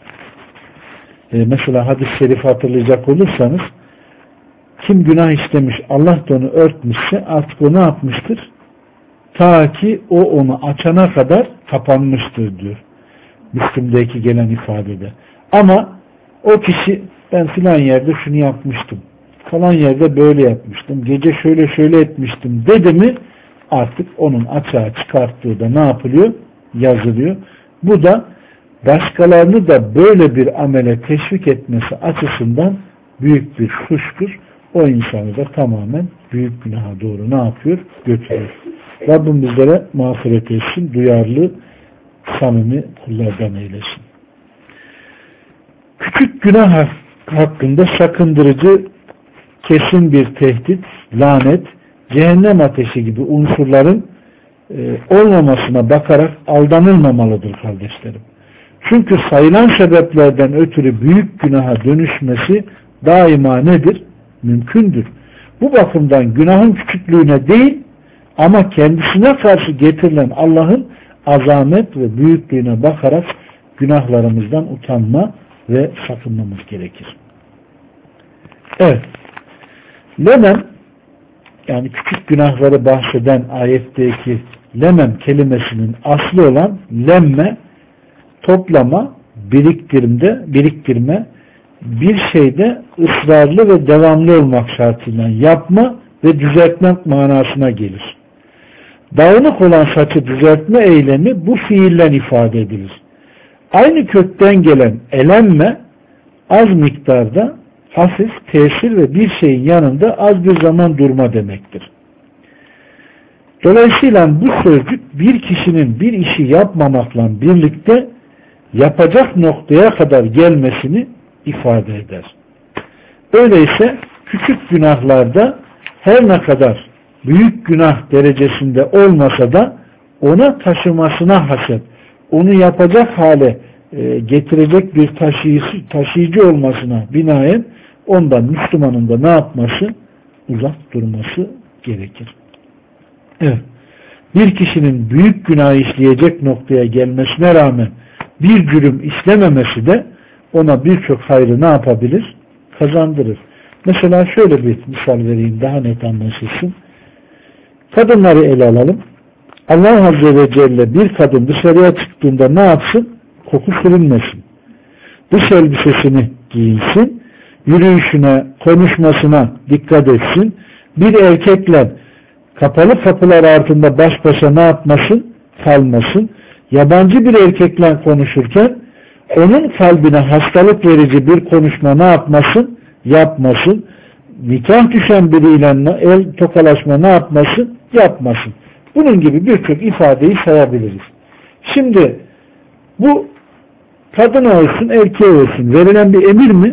e, mesela hadis-i şerifi hatırlayacak olursanız, kim günah işlemiş, Allah da onu örtmüşse artık o ne yapmıştır? Ta ki o onu açana kadar kapanmıştır diyor. Müslüm'deki gelen ifadede. Ama o kişi ben filan yerde şunu yapmıştım, falan yerde böyle yapmıştım, gece şöyle şöyle etmiştim dedi mi artık onun açığa çıkarttığı da ne yapılıyor? Yazılıyor. Bu da başkalarını da böyle bir amele teşvik etmesi açısından büyük bir suçtur. O insanı da tamamen büyük günaha doğru ne yapıyor? Götürüyor. Rabbim bizlere mağfiret etsin, duyarlı, samimi kullardan eylesin. Küçük günah hakkında sakındırıcı kesin bir tehdit, lanet, cehennem ateşi gibi unsurların e, olmamasına bakarak aldanılmamalıdır kardeşlerim. Çünkü sayılan sebeplerden ötürü büyük günaha dönüşmesi daima nedir? Mümkündür. Bu bakımdan günahın küçüklüğüne değil ama kendisine karşı getirilen Allah'ın azamet ve büyüklüğüne bakarak günahlarımızdan utanma ve sakınmamız gerekir. Evet. Lemem, yani küçük günahları bahseden ayetteki lemem kelimesinin aslı olan lemme, toplama, biriktirme, biriktirme, bir şeyde ısrarlı ve devamlı olmak şartıyla yapma ve düzeltmek manasına gelir. Dağınık olan saçı düzeltme eylemi bu fiille ifade edilir. Aynı kökten gelen elenme, az miktarda hafif tesir ve bir şeyin yanında az bir zaman durma demektir. Dolayısıyla bu sözcük bir kişinin bir işi yapmamakla birlikte yapacak noktaya kadar gelmesini ifade eder. Öyleyse küçük günahlarda her ne kadar büyük günah derecesinde olmasa da ona taşımasına hasep, onu yapacak hale e, getirecek bir taşıyıcı, taşıyıcı olmasına binaen ondan Müslümanın da ne yapması? Uzak durması gerekir. Evet. Bir kişinin büyük günah işleyecek noktaya gelmesine rağmen bir cürüm işlememesi de ona birçok hayrı ne yapabilir? Kazandırır. Mesela şöyle bir misal vereyim daha net anlaşılsın. Kadınları ele alalım. Allah Azze ve Celle bir kadın dışarıya çıktığında ne yapsın? Koku sürünmesin. Dış elbisesini giyinsin. Yürüyüşüne, konuşmasına dikkat etsin. Bir erkekle kapalı kapılar altında baş başa ne yapmasın? Kalmasın. Yabancı bir erkekle konuşurken onun kalbine hastalık verici bir konuşma ne yapmasın? Yapmasın. Nikah düşen biriyle el tokalaşma ne yapmasın? Yapmasın. Bunun gibi birçok ifadeyi sayabiliriz. Şimdi bu kadın olsun erkeğe olsun verilen bir emir mi?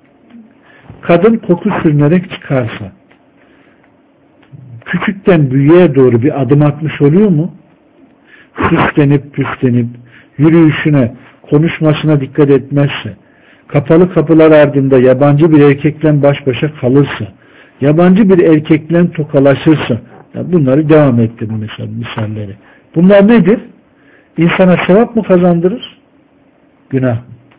Kadın koku sürünerek çıkarsa küçükten büyüğe doğru bir adım atmış oluyor mu? süslenip püslenip yürüyüşüne, konuşmasına dikkat etmezse, kapalı kapılar ardında yabancı bir erkekle baş başa kalırsa, yabancı bir erkekle tokalaşırsa, yani bunları devam ettirin mesela misalleri. Bunlar nedir? İnsana sevap mı kazandırır? Günah.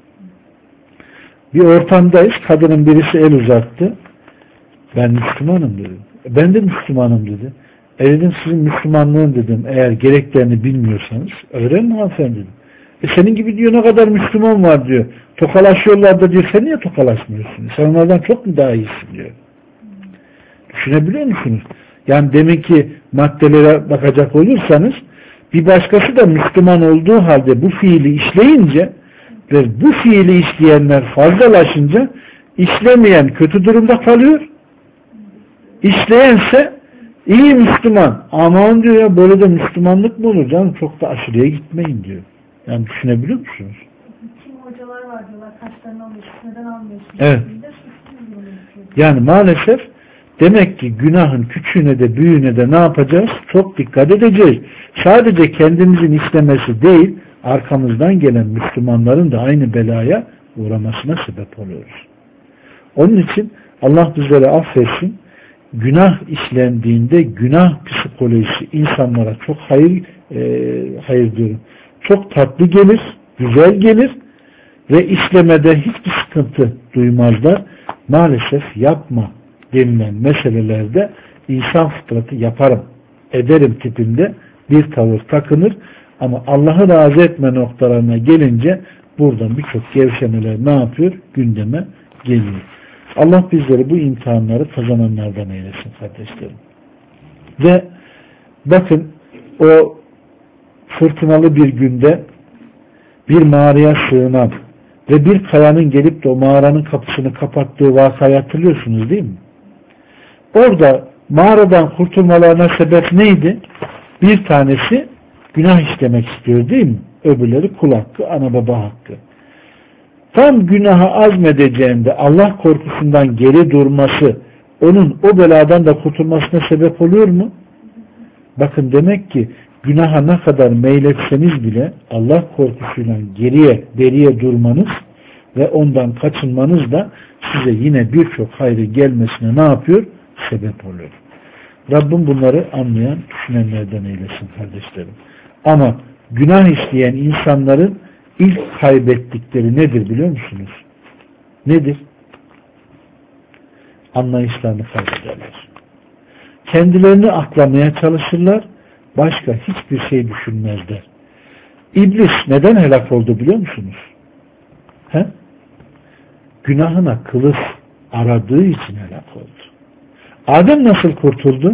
Bir ortamdayız, kadının birisi el uzattı. Ben Müslümanım dedim. Ben de Müslümanım dedi. E dedim, sizin Müslümanlığın dedim, eğer gereklerini bilmiyorsanız öğrenin hanımefendi dedim. E senin gibi diyor ne kadar Müslüman var diyor. Tokalaşıyorlar da diyor, sen niye tokalaşmıyorsun? Sen onlardan çok mu daha iyisin diyor. Düşünebiliyor musunuz? Yani demek ki maddelere bakacak olursanız bir başkası da Müslüman olduğu halde bu fiili işleyince ve bu fiili işleyenler fazlalaşınca işlemeyen kötü durumda kalıyor. İşleyense iyi Müslüman. Aman diyor ya, böyle de Müslümanlık mı olur canım? Çok da aşırıya gitmeyin diyor. Yani düşünebiliyor musunuz? Kim hocalar var diyorlar, kaçlarını alıyorsun, neden almıyorsun? Evet. Yani maalesef demek ki günahın küçüğüne de büyüğüne de ne yapacağız? Çok dikkat edeceğiz. Sadece kendimizin istemesi değil, arkamızdan gelen Müslümanların da aynı belaya uğramasına sebep oluyoruz. Onun için Allah bizlere affetsin. Günah işlendiğinde günah psikolojisi insanlara çok hayır, e, hayır diyorum, çok tatlı gelir, güzel gelir ve işlemede hiçbir sıkıntı duymazlar. Maalesef yapma denilen meselelerde insan fıtratı yaparım, ederim tipinde bir tavır takınır. Ama Allah'ı razı etme noktalarına gelince buradan birçok gevşemeler ne yapıyor? Gündeme geliyor. Allah bizleri bu imtihanları kazananlardan eylesin kardeşlerim. Ve bakın, o fırtınalı bir günde bir mağaraya sığınan ve bir kayanın gelip de o mağaranın kapısını kapattığı vakayı hatırlıyorsunuz değil mi? Orada mağaradan kurtulmalarına sebep neydi? Bir tanesi günah işlemek istiyor değil mi? Öbürleri kul hakkı, ana baba hakkı. Tam günaha azmedeceğinde Allah korkusundan geri durması onun o beladan da kurtulmasına sebep oluyor mu? Bakın, demek ki günaha ne kadar meyletseniz bile Allah korkusuyla geriye, beriye durmanız ve ondan kaçınmanız da size yine birçok hayrı gelmesine ne yapıyor? Sebep oluyor. Rabbim bunları anlayan, düşünenlerden eylesin kardeşlerim. Ama günah işleyen insanların ilk kaybettikleri nedir biliyor musunuz? Nedir? Anlayışlarını kaybederler. Kendilerini aklamaya çalışırlar. Başka hiçbir şey düşünmezler. İblis neden helak oldu biliyor musunuz? He? Günahına kılıf aradığı için helak oldu. Adem nasıl kurtuldu?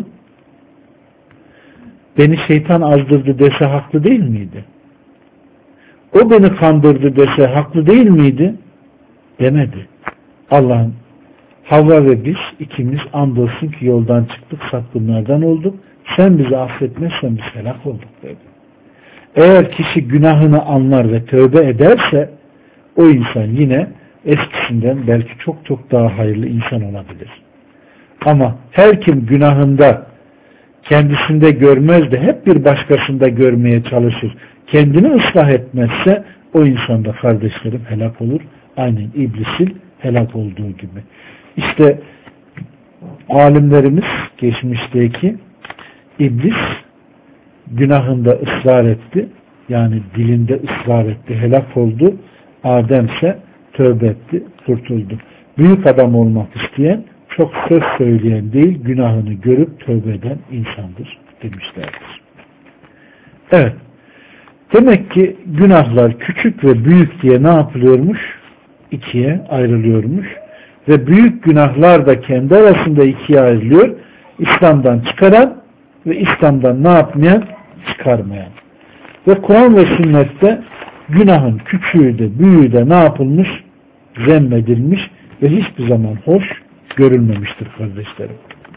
Beni şeytan azdırdı dese haklı değil miydi? O beni kandırdı dese haklı değil miydi? Demedi. Allah'ım, Havva ve biz ikimiz andolsun ki yoldan çıktık, sapkınlardan olduk. Sen bizi affetmezsen biz helak olduk dedi. Eğer kişi günahını anlar ve tövbe ederse o insan yine eskisinden belki çok çok daha hayırlı insan olabilir. Ama her kim günahında kendisinde görmez de hep bir başkasında görmeye çalışır, kendini ıslah etmezse o insan da kardeşlerim helak olur. Aynen iblisin helak olduğu gibi. İşte alimlerimiz geçmişteki iblis günahında ısrar etti. Yani dilinde ısrar etti. Helak oldu. Adem ise tövbe etti. Kurtuldu. Büyük adam olmak isteyen çok söz söyleyen değil, günahını görüp tövbe eden insandır demişlerdir. Evet. Demek ki günahlar küçük ve büyük diye ne yapılıyormuş? İkiye ayrılıyormuş. Ve büyük günahlar da kendi arasında ikiye ayrılıyor. İslam'dan çıkaran ve İslam'dan ne yapmayan? Çıkarmayan. Ve Kur'an ve sünnette günahın küçüğü de büyüğü de ne yapılmış? Zemmedilmiş ve hiçbir zaman hoş görülmemiştir kardeşlerim.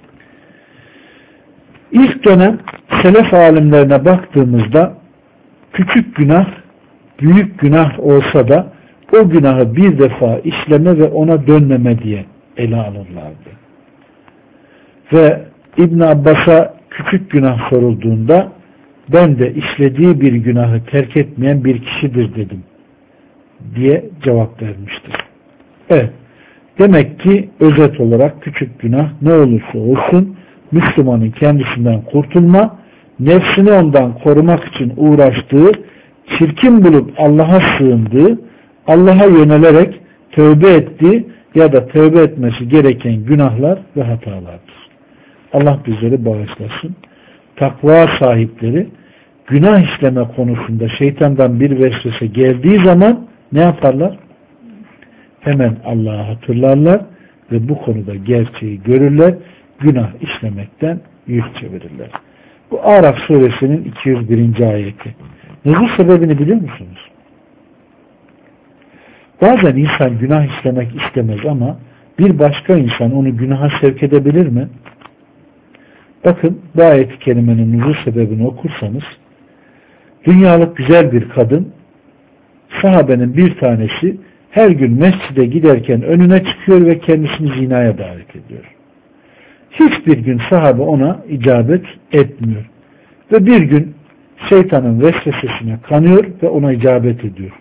İlk dönem selef alimlerine baktığımızda küçük günah büyük günah olsa da o günahı bir defa işleme ve ona dönmeme diye ele alırlardı. Ve İbn Abbas'a küçük günah sorulduğunda ben de işlediği bir günahı terk etmeyen bir kişidir dedim diye cevap vermiştir. Evet. Demek ki özet olarak küçük günah ne olursa olsun Müslümanın kendisinden kurtulma, nefsini ondan korumak için uğraştığı, çirkin bulup Allah'a sığındığı, Allah'a yönelerek tövbe ettiği ya da tövbe etmesi gereken günahlar ve hatalardır. Allah bizleri bağışlasın. Takva sahipleri günah işleme konusunda şeytandan bir vesvese geldiği zaman ne yaparlar? Hemen Allah'ı hatırlarlar ve bu konuda gerçeği görürler. Günah işlemekten yüz çevirirler. Bu Araf suresinin iki yüz birinci ayeti. Nuzul sebebini biliyor musunuz? Bazen insan günah işlemek istemez ama bir başka insan onu günaha sevk edebilir mi? Bakın bu ayet-i kerimenin nuzul sebebini okursanız dünyalık güzel bir kadın, sahabenin bir tanesi her gün mescide giderken önüne çıkıyor ve kendisini zinaya davet ediyor. Hiçbir gün sahabe ona icabet etmiyor. Ve bir gün şeytanın vesvesesine kanıyor ve ona icabet ediyor.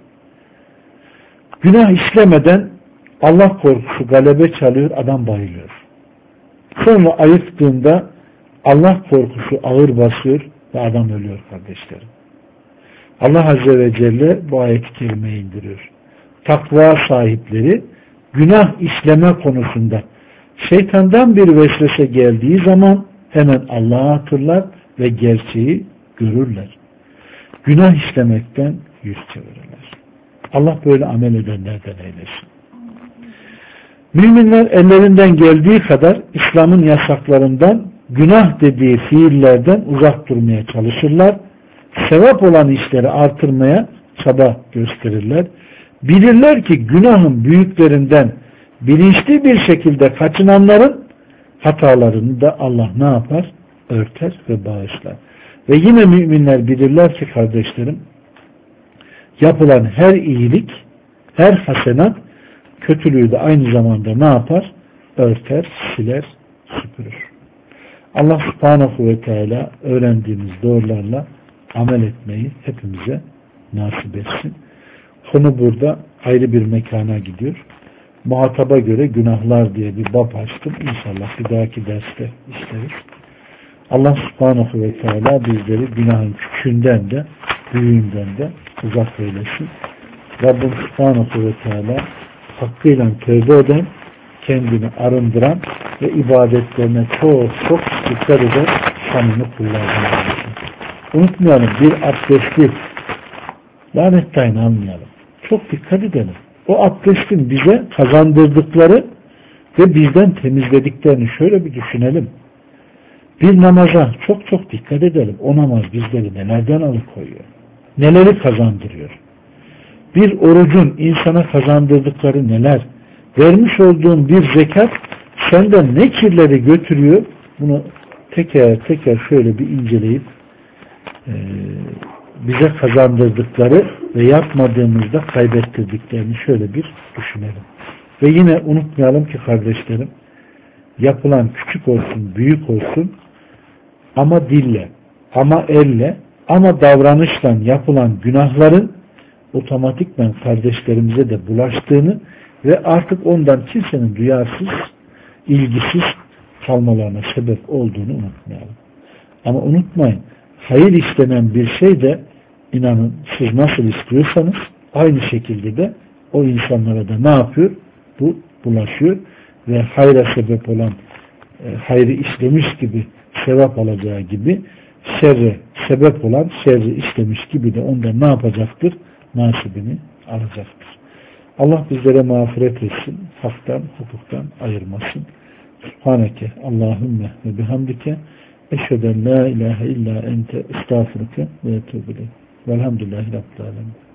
Günah işlemeden Allah korkusu galebe çalıyor, adam bayılıyor. Sonra ayıktığında Allah korkusu ağır basıyor ve adam ölüyor kardeşlerim. Allah Azze ve Celle bu ayet-i kerimeyi indiriyor. Takva sahipleri günah işleme konusunda şeytandan bir vesvese geldiği zaman hemen Allah'ı hatırlar ve gerçeği görürler. Günah işlemekten yüz çevirirler. Allah böyle amel edenlerden eylesin. Müminler ellerinden geldiği kadar İslam'ın yasaklarından, günah dediği fiillerden uzak durmaya çalışırlar. Sevap olan işleri artırmaya çaba gösterirler. Bilirler ki günahın büyüklerinden bilinçli bir şekilde kaçınanların hatalarını da Allah ne yapar? Örter ve bağışlar. Ve yine müminler bilirler ki kardeşlerim, yapılan her iyilik, her hasenat kötülüğü de aynı zamanda ne yapar? Örter, siler, süpürür. Allah subhanahu ve teala öğrendiğimiz doğrularla amel etmeyi hepimize nasip etsin. Konu burada ayrı bir mekana gidiyor. Muhataba göre günahlar diye bir bab açtım. İnşallah bir dahaki derste işleriz. Allah subhanahu ve teala bizleri günahın küçüğünden de büyüğünden de uzak eylesin. Rabbim subhanahu ve teala hakkıyla tövbe eden, kendini arındıran ve ibadetlerine çok çok dikkat eden samimi kullardan eylesin. Unutmayalım, bir abdesti lanetten almayalım. Çok dikkat edelim. O abdestin bize kazandırdıkları ve bizden temizlediklerini şöyle bir düşünelim. Bir namaza çok çok dikkat edelim. O namaz bizleri nelerden alıkoyuyor? Neleri kazandırıyor? Bir orucun insana kazandırdıkları neler? Vermiş olduğun bir zekat senden ne kirleri götürüyor? Bunu teker teker şöyle bir inceleyip e, bize kazandırdıkları ve yapmadığımızda kaybettirdiklerini şöyle bir düşünelim. Ve yine unutmayalım ki kardeşlerim, yapılan küçük olsun, büyük olsun ama dille, ama elle, ama davranışla yapılan günahların otomatikman kardeşlerimize de bulaştığını ve artık ondan kimsenin duyarsız, ilgisiz kalmalarına sebep olduğunu unutmayalım. Ama unutmayın, hayır istenen bir şey de inanın siz nasıl istiyorsanız aynı şekilde de o insanlara da ne yapıyor? Bu bulaşıyor ve hayra sebep olan e, hayrı işlemiş gibi sevap alacağı gibi şerre sebep olan şerri işlemiş gibi de ondan ne yapacaktır? Nasibini alacaktır. Allah bizlere mağfiret etsin. Haktan, hukuktan ayırmasın. Subhaneke Allahümme ve bihamdike eşheden la ilahe illa ente estağfurke ve etûbü ileyk. Velhamdülillahi Rabbil alemin.